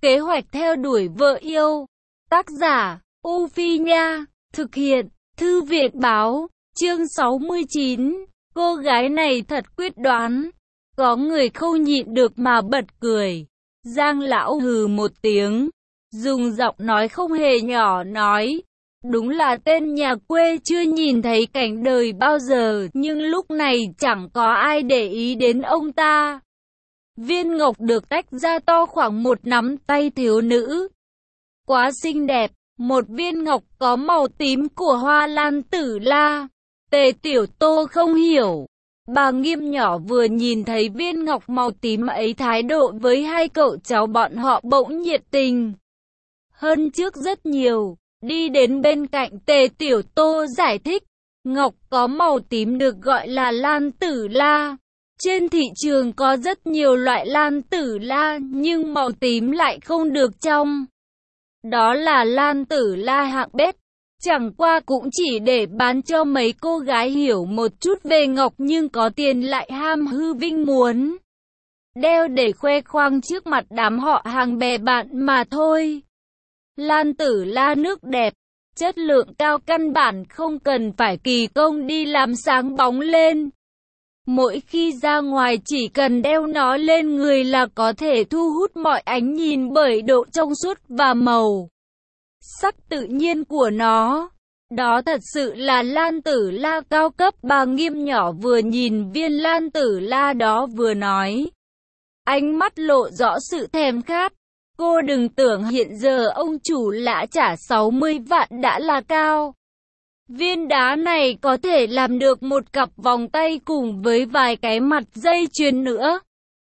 Kế hoạch theo đuổi vợ yêu. Tác giả, U Phi Nha. Thực hiện, Thư viện Báo. Chương 69. Cô gái này thật quyết đoán. Có người không nhịn được mà bật cười. Giang lão hừ một tiếng, dùng giọng nói không hề nhỏ nói. Đúng là tên nhà quê chưa nhìn thấy cảnh đời bao giờ, nhưng lúc này chẳng có ai để ý đến ông ta. Viên ngọc được tách ra to khoảng một nắm tay thiếu nữ. Quá xinh đẹp, một viên ngọc có màu tím của hoa lan tử la. Tề Tiểu Tô không hiểu. Bà Nghiêm nhỏ vừa nhìn thấy viên ngọc màu tím ấy, thái độ với hai cậu cháu bọn họ bỗng nhiệt tình hơn trước rất nhiều. Đi đến bên cạnh Tề Tiểu Tô giải thích, ngọc có màu tím được gọi là lan tử la. Trên thị trường có rất nhiều loại lan tử la, nhưng màu tím lại không được trong. Đó là lan tử la hạng bét. Chẳng qua cũng chỉ để bán cho mấy cô gái hiểu một chút về ngọc nhưng có tiền lại ham hư vinh muốn đeo để khoe khoang trước mặt đám họ hàng bè bạn mà thôi. Lan tử la nước đẹp, chất lượng cao, căn bản không cần phải kỳ công đi làm sáng bóng lên. Mỗi khi ra ngoài chỉ cần đeo nó lên người là có thể thu hút mọi ánh nhìn bởi độ trong suốt và màu sắc tự nhiên của nó. Đó thật sự là lan tử la cao cấp. Bà Nghiêm nhỏ vừa nhìn viên lan tử la đó vừa nói, ánh mắt lộ rõ sự thèm khát. Cô đừng tưởng hiện giờ ông chủ lã trả 60 vạn đã là cao. Viên đá này có thể làm được một cặp vòng tay cùng với vài cái mặt dây chuyền nữa.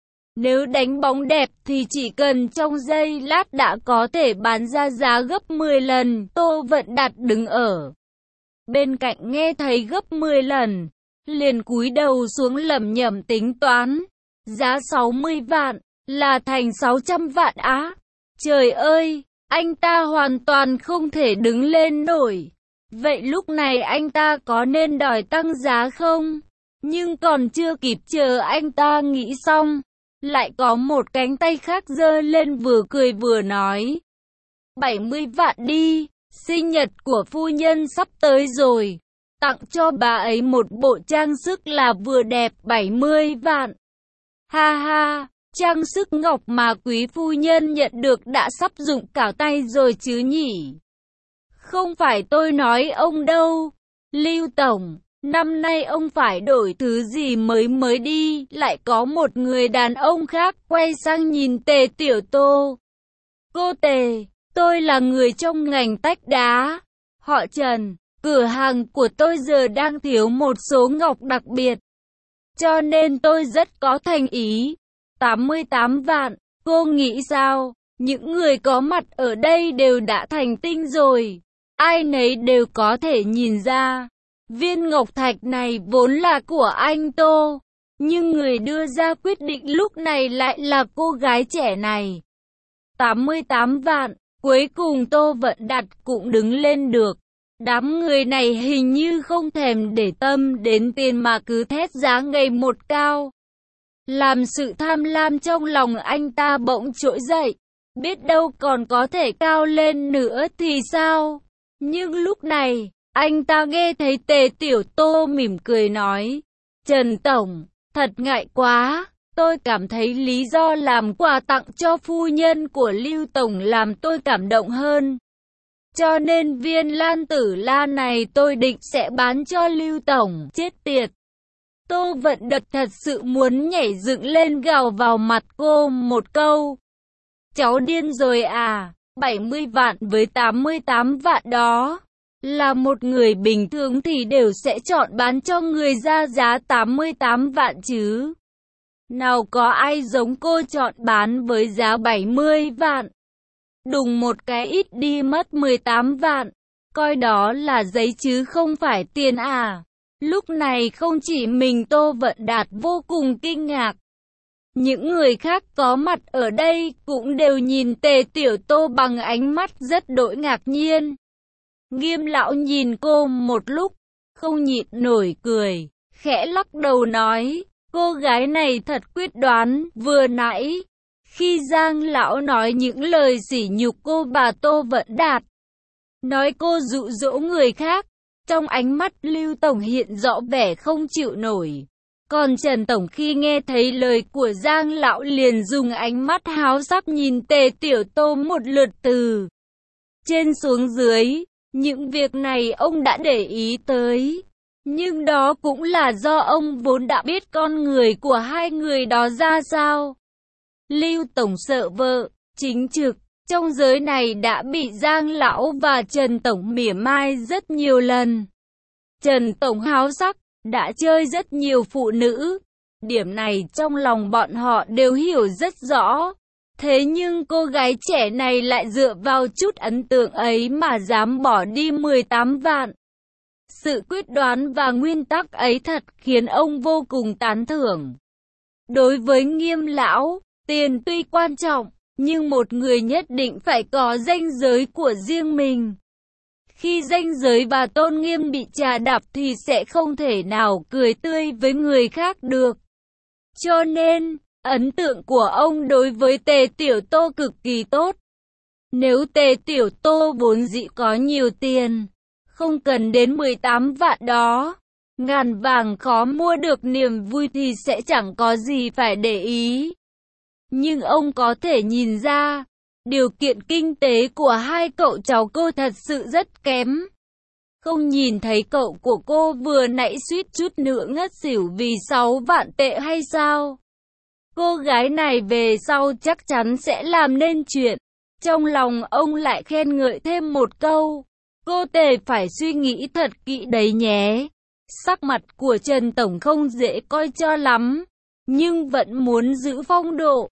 Nếu đánh bóng đẹp thì chỉ cần trong giây lát đã có thể bán ra giá gấp 10 lần. Tô Vận Đạt đứng ở bên cạnh nghe thấy gấp 10 lần, liền cúi đầu xuống lẩm nhẩm tính toán. Giá 60 vạn, là thành 600 vạn á. Trời ơi, anh ta hoàn toàn không thể đứng lên nổi. Vậy lúc này anh ta có nên đòi tăng giá không? Nhưng còn chưa kịp chờ anh ta nghĩ xong, lại có một cánh tay khác giơ lên vừa cười vừa nói, 70 vạn đi, sinh nhật của phu nhân sắp tới rồi, tặng cho bà ấy một bộ trang sức là vừa đẹp. 70 vạn. Ha ha, trang sức ngọc mà quý phu nhân nhận được đã sắp dụng cả tay rồi chứ nhỉ? Không phải tôi nói ông đâu. Lưu Tổng, năm nay ông phải đổi thứ gì mới đi. Lại có một người đàn ông khác quay sang nhìn Tề Tiểu Tô. Cô Tề, tôi là người trong ngành tách đá, họ Trần. Cửa hàng của tôi giờ đang thiếu một số ngọc đặc biệt, cho nên tôi rất có thành ý. 88 vạn, cô nghĩ sao? Những người có mặt ở đây đều đã thành tinh rồi. Ai nấy đều có thể nhìn ra, viên ngọc thạch này vốn là của anh Tô. Nhưng người đưa ra quyết định lúc này lại là cô gái trẻ này. 88 vạn, cuối cùng Tô Vận Đạt cũng đứng lên được. Đám người này hình như không thèm để tâm đến tiền mà cứ thét giá ngày một cao. Làm sự tham lam trong lòng anh ta bỗng trỗi dậy. Biết đâu còn có thể cao lên nữa thì sao? Nhưng lúc này, anh ta nghe thấy Tề Tiểu Tô mỉm cười nói, Trần Tổng, thật ngại quá. Tôi cảm thấy lý do làm quà tặng cho phu nhân của Lưu Tổng làm tôi cảm động hơn. Cho nên viên lan tử la này tôi định sẽ bán cho Lưu Tổng. Chết tiệt. Tô Vận Đạt thật sự muốn nhảy dựng lên gào vào mặt cô một câu. Cháu điên rồi à? 70 vạn với 88 vạn đó. Là một người bình thường thì đều sẽ chọn bán cho người ra giá 88 vạn chứ. Nào có ai giống cô chọn bán với giá 70 vạn. Đùng một cái ít đi mất 18 vạn. Coi đó là giấy chứ không phải tiền à. Lúc này không chỉ mình Tô Vận Đạt vô cùng kinh ngạc. Những người khác có mặt ở đây cũng đều nhìn Tề Tiểu Tô bằng ánh mắt rất đỗi ngạc nhiên. Nghiêm lão nhìn cô một lúc, không nhịn nổi cười, khẽ lắc đầu nói, cô gái này thật quyết đoán. Vừa nãy, Khi Giang lão nói những lời sỉ nhục cô, bà Tô Vận Đạt nói cô dụ dỗ người khác, trong ánh mắt Lưu Tổng hiện rõ vẻ không chịu nổi. Còn Trần Tổng khi nghe thấy lời của Giang lão liền dùng ánh mắt háo sắc nhìn Tề Tiểu Tô một lượt từ trên xuống dưới. Những việc này ông đã để ý tới, nhưng đó cũng là do ông vốn đã biết con người của hai người đó ra sao. Lưu Tổng sợ vợ, chính trực, trong giới này đã bị Giang lão và Trần Tổng mỉa mai rất nhiều lần. Trần Tổng háo sắc, đã chơi rất nhiều phụ nữ. Điểm này trong lòng bọn họ đều hiểu rất rõ. Thế nhưng cô gái trẻ này lại dựa vào chút ấn tượng ấy mà dám bỏ đi 18 vạn. Sự quyết đoán và nguyên tắc ấy thật khiến ông vô cùng tán thưởng. Đối với Nghiêm lão, tiền tuy quan trọng, nhưng một người nhất định phải có ranh giới của riêng mình. Khi ranh giới và tôn nghiêm bị chà đạp thì sẽ không thể nào cười tươi với người khác được. Cho nên, ấn tượng của ông đối với Tề Tiểu Tô cực kỳ tốt. Nếu Tề Tiểu Tô vốn dĩ có nhiều tiền, không cần đến 18 vạn đó, ngàn vàng khó mua được niềm vui thì sẽ chẳng có gì phải để ý. Nhưng ông có thể nhìn ra, điều kiện kinh tế của hai cậu cháu cô thật sự rất kém. Không nhìn thấy cậu của cô vừa nãy suýt chút nữa ngất xỉu vì 6 vạn tệ hay sao? Cô gái này về sau chắc chắn sẽ làm nên chuyện. Trong lòng ông lại khen ngợi thêm một câu. Cô Tề phải suy nghĩ thật kỹ đấy nhé. Sắc mặt của Trần Tổng không dễ coi cho lắm, nhưng vẫn muốn giữ phong độ.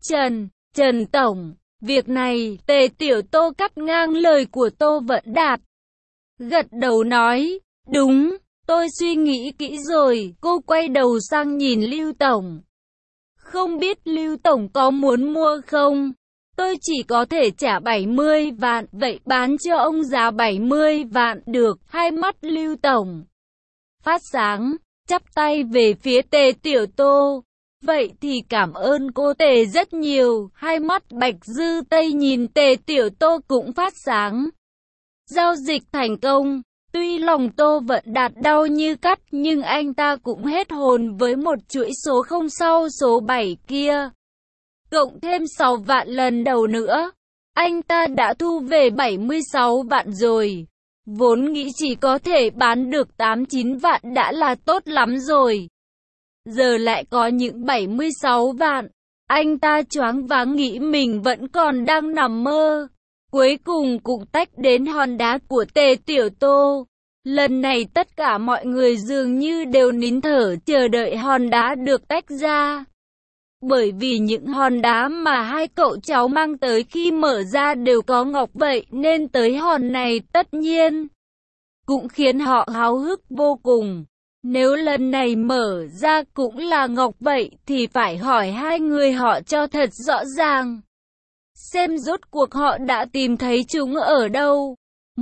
Trần Tổng, việc này, Tề Tiểu Tô cắt ngang lời của Tô Vận Đạt. Gật đầu nói, đúng, tôi suy nghĩ kỹ rồi. Cô quay đầu sang nhìn Lưu Tổng. Không biết Lưu Tổng có muốn mua không? Tôi chỉ có thể trả 70 vạn, vậy bán cho ông giá 70 vạn được. Hai mắt Lưu Tổng phát sáng, chắp tay về phía Tề Tiểu Tô. Vậy thì cảm ơn cô Tề rất nhiều. Hai mắt Bạch Dư Tây nhìn Tề Tiểu Tô cũng phát sáng. Giao dịch thành công. Tuy lòng Tô Vận Đạt đau như cắt nhưng anh ta cũng hết hồn với một chuỗi số không sau số 7 kia. Cộng thêm 6 vạn lần đầu nữa, anh ta đã thu về 76 vạn rồi. Vốn nghĩ chỉ có thể bán được 8-9 vạn đã là tốt lắm rồi. Giờ lại có những 76 vạn. Anh ta choáng váng nghĩ mình vẫn còn đang nằm mơ. Cuối cùng cũng tách đến hòn đá của Tề Tiểu Tô. Lần này tất cả mọi người dường như đều nín thở chờ đợi hòn đá được tách ra. Bởi vì những hòn đá mà hai cậu cháu mang tới khi mở ra đều có ngọc vậy nên tới hòn này tất nhiên cũng khiến họ háo hức vô cùng. Nếu lần này mở ra cũng là ngọc vậy thì phải hỏi hai người họ cho thật rõ ràng. Xem rốt cuộc họ đã tìm thấy chúng ở đâu.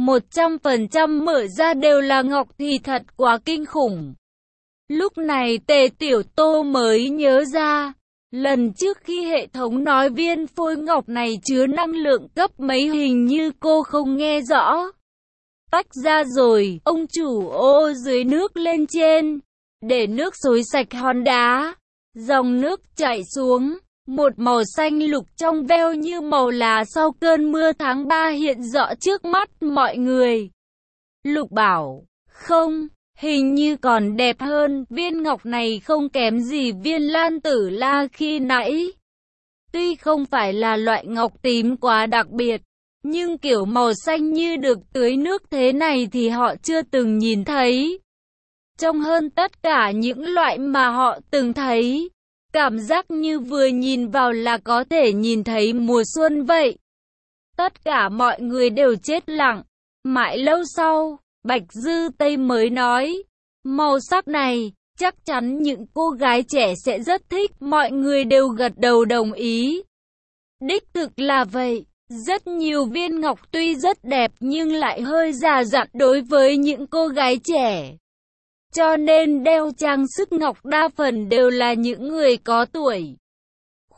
100% mở ra đều là ngọc thì thật quá kinh khủng. Lúc này Tề Tiểu Tô mới nhớ ra, lần trước khi hệ thống nói viên phôi ngọc này chứa năng lượng cấp mấy hình như cô không nghe rõ. Tách ra rồi, ông chủ ô dưới nước lên trên, để nước xối sạch hòn đá. Dòng nước chảy xuống, một màu xanh lục trong veo như màu lá sau cơn mưa tháng 3 hiện rõ trước mắt mọi người. Lục bảo, không, hình như còn đẹp hơn, viên ngọc này không kém gì viên Lan Tử La khi nãy. Tuy không phải là loại ngọc tím quá đặc biệt, nhưng kiểu màu xanh như được tưới nước thế này thì họ chưa từng nhìn thấy. Trong hơn tất cả những loại mà họ từng thấy, cảm giác như vừa nhìn vào là có thể nhìn thấy mùa xuân vậy. Tất cả mọi người đều chết lặng. Mãi lâu sau, Bạch Dư Tây mới nói, màu sắc này, chắc chắn những cô gái trẻ sẽ rất thích. Mọi người đều gật đầu đồng ý. Đích thực là vậy. Rất nhiều viên ngọc tuy rất đẹp nhưng lại hơi già dặn đối với những cô gái trẻ. Cho nên đeo trang sức ngọc đa phần đều là những người có tuổi.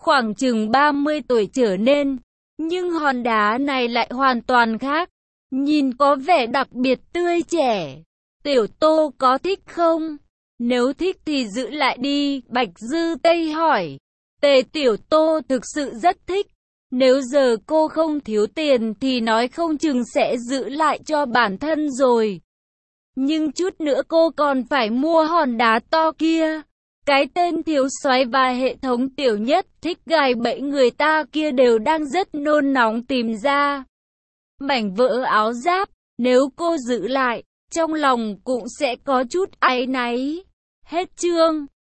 khoảng chừng 30 tuổi trở nên. Nhưng hòn đá này lại hoàn toàn khác, nhìn có vẻ đặc biệt tươi trẻ. Tiểu Tô có thích không? Nếu thích thì giữ lại đi, Bạch Dư Tây hỏi. Tề Tiểu Tô thực sự rất thích. Nếu giờ cô không thiếu tiền thì nói không chừng sẽ giữ lại cho bản thân rồi. Nhưng chút nữa cô còn phải mua hòn đá to kia. Cái tên thiếu soái và hệ thống tiểu nhất thích gài bẫy người ta kia đều đang rất nôn nóng tìm ra. Mảnh vỡ áo giáp, nếu cô giữ lại, trong lòng cũng sẽ có chút áy náy. Hết chương.